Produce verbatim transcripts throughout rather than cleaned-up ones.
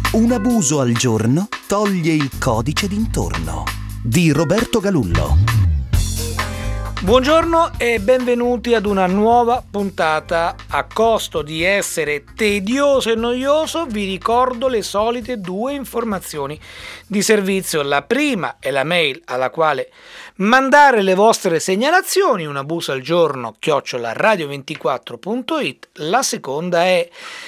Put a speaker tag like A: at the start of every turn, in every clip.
A: Un abuso al giorno toglie il codice d'intorno di Roberto Galullo.
B: Buongiorno e benvenuti ad una nuova puntata. A costo di essere tedioso e noioso, vi ricordo le solite due informazioni di servizio. La prima è la mail alla quale mandare le vostre segnalazioni, un abuso al giorno chiocciola radio ventiquattro punto it. La seconda è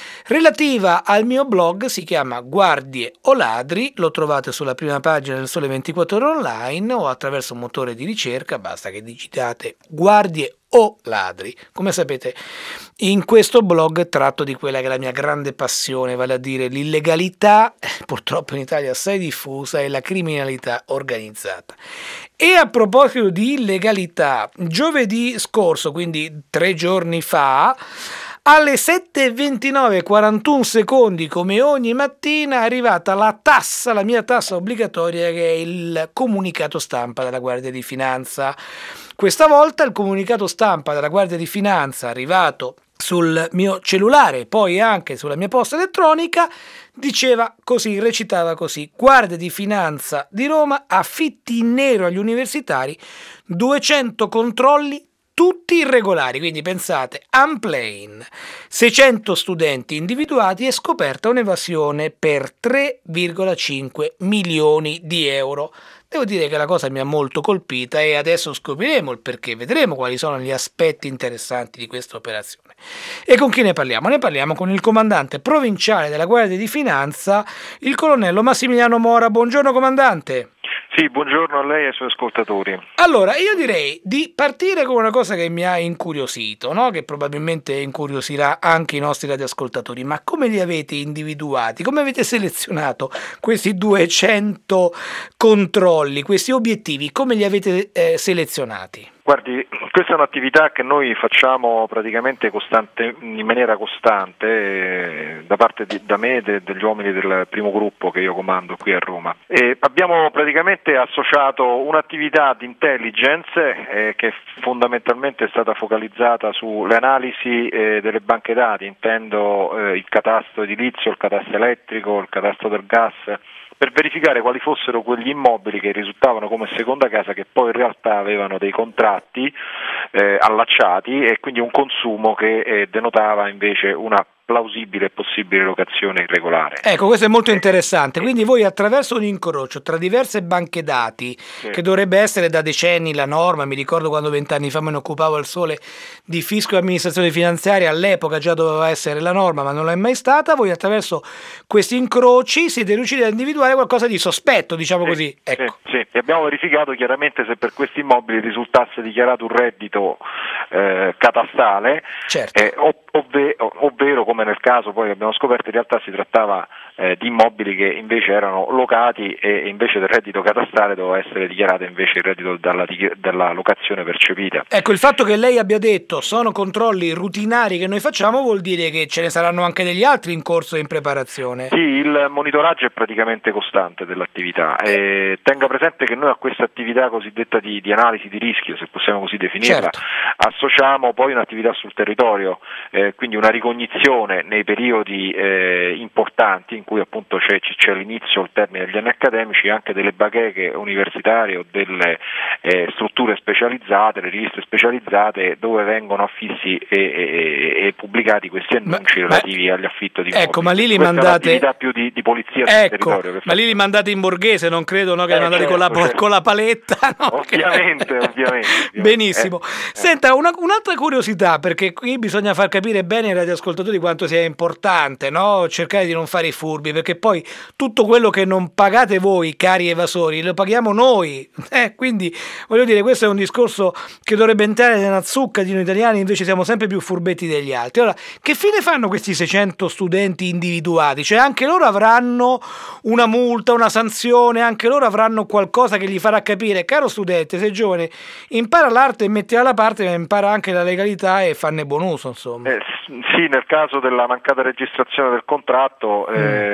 B: relativa al mio blog, si chiama Guardie o Ladri, lo trovate sulla prima pagina del Sole ventiquattro Ore Online o attraverso un motore di ricerca, basta che digitate Guardie o Ladri. Come sapete, in questo blog tratto di quella che è la mia grande passione, vale a dire l'illegalità, purtroppo in Italia assai diffusa, e la criminalità organizzata. E a proposito di illegalità, giovedì scorso, quindi tre giorni fa, alle sette e ventinove e quarantuno secondi, come ogni mattina, è arrivata la tassa, la mia tassa obbligatoria, che è il comunicato stampa della Guardia di Finanza. Questa volta il comunicato stampa della Guardia di Finanza, arrivato sul mio cellulare e poi anche sulla mia posta elettronica, diceva così, recitava così: Guardia di Finanza di Roma, affitti in nero agli universitari, duecento controlli tutti irregolari. Quindi pensate, Unplane, seicento studenti individuati e scoperta un'evasione per tre virgola cinque milioni di euro. Devo dire che la cosa mi ha molto colpita e adesso scopriremo il perché, vedremo quali sono gli aspetti interessanti di questa operazione. E con chi ne parliamo? Ne parliamo con il comandante provinciale della Guardia di Finanza, il colonnello Massimiliano Mora. Buongiorno comandante.
C: Sì, buongiorno a lei e ai suoi ascoltatori.
B: Allora, io direi di partire con una cosa che mi ha incuriosito, no? Che probabilmente incuriosirà anche i nostri radioascoltatori. Ma come li avete individuati? Come avete selezionato questi duecento controlli, questi obiettivi? Come li avete eh, selezionati?
C: Guardi, questa è un'attività che noi facciamo praticamente costante, in maniera costante, eh, da parte di, da me e de, degli uomini del primo gruppo che io comando qui a Roma. E abbiamo praticamente associato un'attività di intelligence eh, che fondamentalmente è stata focalizzata sulle analisi eh, delle banche dati, intendo eh, il catasto edilizio, il catasto elettrico, il catasto del gas, per verificare quali fossero quegli immobili che risultavano come seconda casa, che poi in realtà avevano dei contratti eh, allacciati e quindi un consumo che eh, denotava invece una plausibile e possibile locazione irregolare.
B: Ecco, questo è molto interessante. Quindi voi, attraverso un incrocio tra diverse banche dati, sì, che dovrebbe essere da decenni la norma, mi ricordo quando vent'anni fa me ne occupavo al Sole di fisco e amministrazione finanziaria, all'epoca già doveva essere la norma ma non l'è mai stata, voi attraverso questi incroci siete riusciti a individuare qualcosa di sospetto, diciamo, sì, così. Ecco.
C: Sì, sì, e abbiamo verificato chiaramente se per questi immobili risultasse dichiarato un reddito eh, catastale,
B: certo,
C: eh, ov- ovve- ovvero come nel caso poi che abbiamo scoperto in realtà si trattava eh, di immobili che invece erano locati e invece del reddito catastale doveva essere dichiarato invece il reddito dalla, dalla locazione percepita.
B: Ecco, il fatto che lei abbia detto sono controlli rutinari che noi facciamo vuol dire che ce ne saranno anche degli altri in corso e in preparazione?
C: Sì, il monitoraggio è praticamente costante dell'attività e tenga presente che noi a questa attività cosiddetta di, di analisi di rischio, se possiamo così definirla,
B: certo,
C: associamo poi un'attività sul territorio, eh, quindi una ricognizione nei periodi eh, importanti in cui appunto c'è, c'è l'inizio o il termine degli anni accademici, anche delle bacheche universitarie o delle eh, strutture specializzate, le riviste specializzate dove vengono affissi e, e, e pubblicati questi annunci ma, relativi ma, agli affitto di immobili.
B: Ecco, ma lì li
C: Questa
B: mandate...
C: è un'attività più di, di polizia sul
B: ecco,
C: territorio.
B: Ma lì li mandate in borghese, non credo, no? Che
C: eh,
B: li mandate
C: certo,
B: con, la,
C: certo.
B: con la paletta, no?
C: Ovviamente, ovviamente, ovviamente.
B: Benissimo.
C: Eh,
B: Senta, una, un'altra curiosità, perché qui bisogna far capire bene ai radioascoltatori quanto sia importante, no? Cercare di non fare i furbi, perché poi tutto quello che non pagate voi, cari evasori, lo paghiamo noi. Eh, quindi, voglio dire, questo è un discorso che dovrebbe entrare nella zucca di noi italiani, invece siamo sempre più furbetti degli altri. Ora, che fine fanno questi seicento studenti individuati? Cioè, anche loro avranno una multa, una sanzione, anche loro avranno qualcosa che gli farà capire: caro studente, sei giovane, impara l'arte e mettila da parte, ma impara anche la legalità e farne buon uso, insomma.
C: Eh, sì, nel caso della mancata registrazione del contratto eh,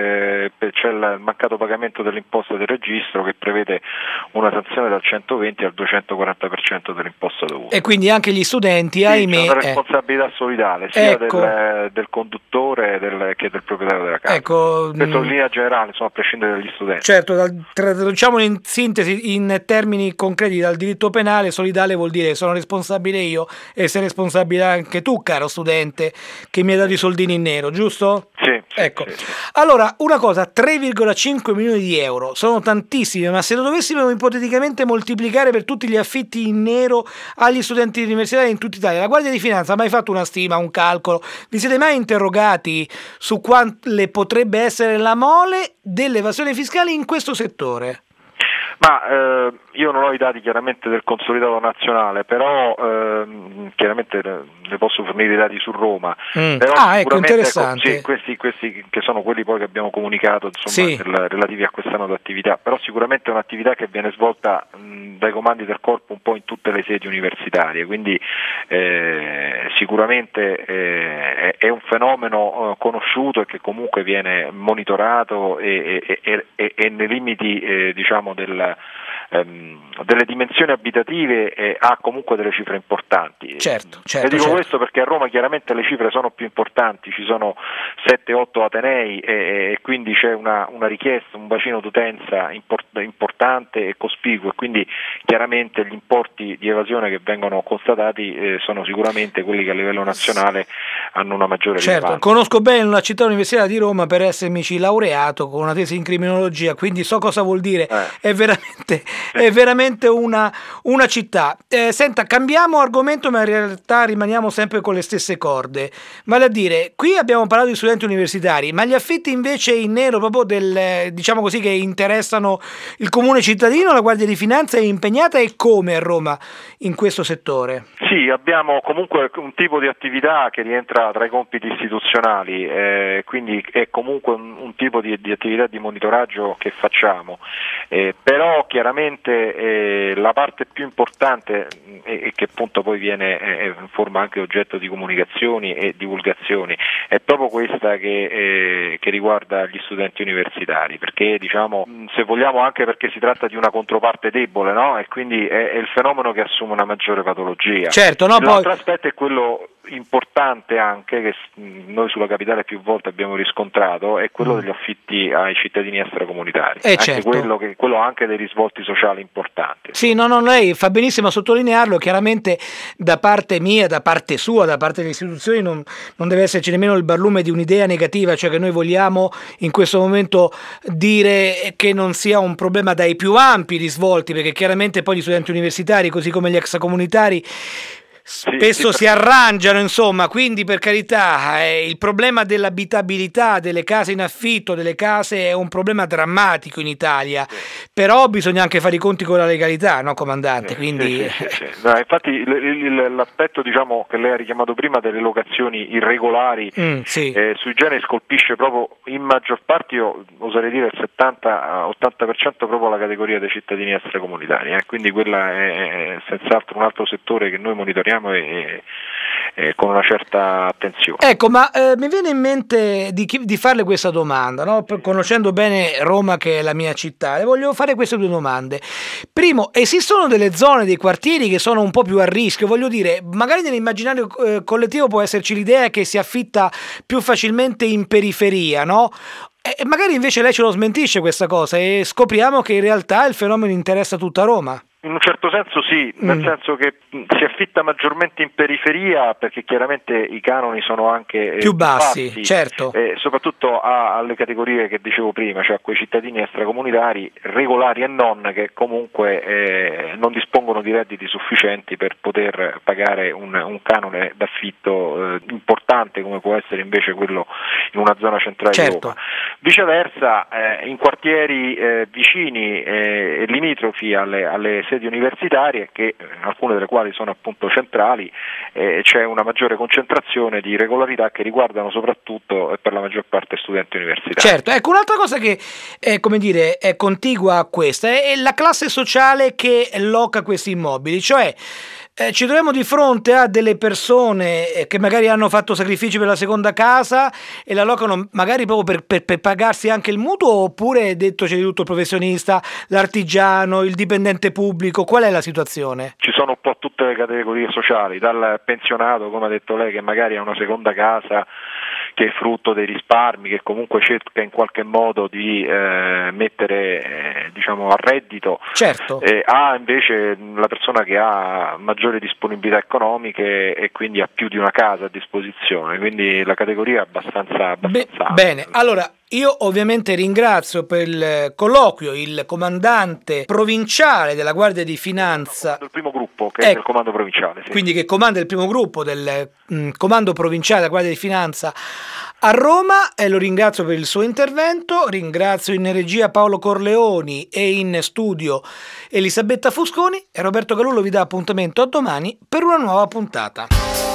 C: eh, c'è il mancato pagamento dell'imposta del registro che prevede una sanzione dal centoventi al duecentoquaranta per cento dell'imposta dovuta.
B: E quindi anche gli studenti,
C: sì,
B: ahimè...
C: c'è una responsabilità solidale sia
B: ecco.
C: del, del conduttore del, che del proprietario della casa.
B: Ecco,
C: questo in linea generale, insomma, a prescindere dagli studenti.
B: Certo, dal, traduciamolo in sintesi, in termini concreti, dal diritto penale solidale vuol dire sono responsabile io e sei responsabile anche tu, caro studente, che mi hai dato i soldini in nero, giusto?
C: Sì, sì,
B: ecco.
C: sì, sì.
B: Allora, una cosa, tre virgola cinque milioni di euro sono tantissimi, ma se lo dovessimo ipoteticamente moltiplicare per tutti gli affitti in nero agli studenti universitari in tutta Italia, la Guardia di Finanza ha mai fatto una stima, un calcolo? Vi siete mai interrogati su quale potrebbe essere la mole dell'evasione fiscale in questo settore?
C: Ma eh, io non ho i dati chiaramente del consolidato nazionale, però ehm, chiaramente ne posso fornire i dati su Roma.
B: Mm.
C: Però
B: ah, ecco, interessante.
C: Ecco, sì, questi, questi che sono quelli poi che abbiamo comunicato, insomma,
B: sì.
C: del, relativi a quest'anno di attività, però sicuramente è un'attività che viene svolta mh, dai comandi del corpo un po' in tutte le sedi universitarie, quindi eh, sicuramente eh, è un fenomeno eh, conosciuto e che comunque viene monitorato e, e, e, e, e nei limiti eh, diciamo del Ehm, delle dimensioni abitative eh, ha comunque delle cifre importanti.
B: Certo, certo,
C: e dico
B: certo.
C: questo perché a Roma chiaramente le cifre sono più importanti, ci sono sette otto atenei e, e quindi c'è una, una richiesta, un bacino d'utenza import- importante e cospicuo, e quindi chiaramente gli importi di evasione che vengono constatati eh, sono sicuramente quelli che a livello nazionale hanno una maggiore
B: certo,
C: rilevanza.
B: Conosco bene la città universitaria di Roma per essermici laureato con una tesi in criminologia, quindi so cosa vuol dire,
C: eh.
B: è veramente è veramente una, una città. Eh, senta, cambiamo argomento, ma in realtà rimaniamo sempre con le stesse corde. Vale a dire, qui abbiamo parlato di studenti universitari, ma gli affitti invece in nero, proprio del, diciamo così, che interessano il comune cittadino, la Guardia di Finanza è impegnata, e come a Roma in questo settore?
C: Sì, abbiamo comunque un tipo di attività che rientra tra i compiti istituzionali, eh, quindi è comunque un, un tipo di, di attività di monitoraggio che facciamo, eh, però chiaramente eh, la parte più importante e eh, che appunto poi viene eh, forma anche oggetto di comunicazioni e divulgazioni è proprio questa che, eh, che riguarda gli studenti universitari, perché diciamo, se vogliamo, anche perché si tratta di una controparte debole, no? E quindi è, è il fenomeno che assume una maggiore patologia.
B: Certo, no,
C: l'altro
B: poi...
C: aspetto è quello importante anche che noi sulla capitale più volte abbiamo riscontrato, è quello degli affitti ai cittadini extracomunitari,
B: eh
C: anche
B: certo.
C: quello, che, quello anche dei risvolti sociali importanti.
B: Sì, no, no, lei fa benissimo a sottolinearlo. Chiaramente da parte mia, da parte sua, da parte delle istituzioni non, non deve esserci nemmeno il barlume di un'idea negativa, cioè che noi vogliamo in questo momento dire che non sia un problema dai più ampi risvolti, perché chiaramente poi gli studenti universitari, così come gli extracomunitari, spesso sì, sì, si arrangiano, insomma, quindi per carità eh, il problema dell'abitabilità delle case in affitto, delle case, è un problema drammatico in Italia, sì. Però bisogna anche fare i conti con la legalità, no, comandante?
C: Sì,
B: quindi...
C: sì, sì, sì. No, infatti il, il, l'aspetto, diciamo, che lei ha richiamato prima delle locazioni irregolari
B: mm, sì.
C: eh, sui generi colpisce proprio in maggior parte, io oserei dire il settanta ottanta per cento proprio la categoria dei cittadini extracomunitari, eh. Quindi quella è, è senz'altro un altro settore che noi monitoriamo E, e con una certa attenzione.
B: Ecco, ma eh, mi viene in mente di, di farle questa domanda, no? Per, conoscendo bene Roma, che è la mia città, le voglio fare queste due domande. Primo, esistono delle zone, dei quartieri che sono un po' più a rischio? Voglio dire, magari nell'immaginario eh, collettivo può esserci l'idea che si affitta più facilmente in periferia, no? E magari invece lei ce lo smentisce questa cosa e scopriamo che in realtà il fenomeno interessa tutta Roma.
C: In un certo senso sì, nel mm. senso che si affitta maggiormente in periferia perché chiaramente i canoni sono anche
B: più
C: eh,
B: bassi,
C: bassi,
B: certo.
C: Eh, soprattutto a, alle categorie che dicevo prima, cioè a quei cittadini extracomunitari, regolari e non, che comunque eh, non dispongono di redditi sufficienti per poter pagare un, un canone d'affitto eh, importante come può essere invece quello in una zona centrale
B: certo.
C: di Roma. Viceversa, eh, in quartieri eh, vicini e eh, limitrofi alle, alle sedi universitarie, che alcune delle quali sono appunto centrali, eh, c'è una maggiore concentrazione di irregolarità che riguardano soprattutto e per la maggior parte studenti universitari.
B: Certo, ecco, un'altra cosa che è, come dire, è contigua a questa è la classe sociale che loca questi immobili, cioè eh, ci troviamo di fronte a delle persone eh, che magari hanno fatto sacrifici per la seconda casa e la locano magari proprio per, per, per pagarsi anche il mutuo, oppure detto c'è di tutto il professionista, l'artigiano, il dipendente pubblico, qual è la situazione?
C: Ci sono un po' tutte le categorie sociali, dal pensionato, come ha detto lei, che magari ha una seconda casa che è frutto dei risparmi, che comunque cerca in qualche modo di eh, mettere eh, diciamo a reddito,
B: certo.
C: eh, ha invece la persona che ha maggiori disponibilità economiche e quindi ha più di una casa a disposizione, quindi la categoria è abbastanza, abbastanza
B: Be- bene, allora io ovviamente ringrazio per il colloquio il comandante provinciale della Guardia di Finanza,
C: del primo gruppo che
B: ecco,
C: è del comando provinciale, sì.
B: Quindi che comanda il primo gruppo del mh, comando provinciale della Guardia di Finanza a Roma, e lo ringrazio per il suo intervento. Ringrazio in regia Paolo Corleoni e in studio Elisabetta Fusconi, e Roberto Galullo vi dà appuntamento a domani per una nuova puntata.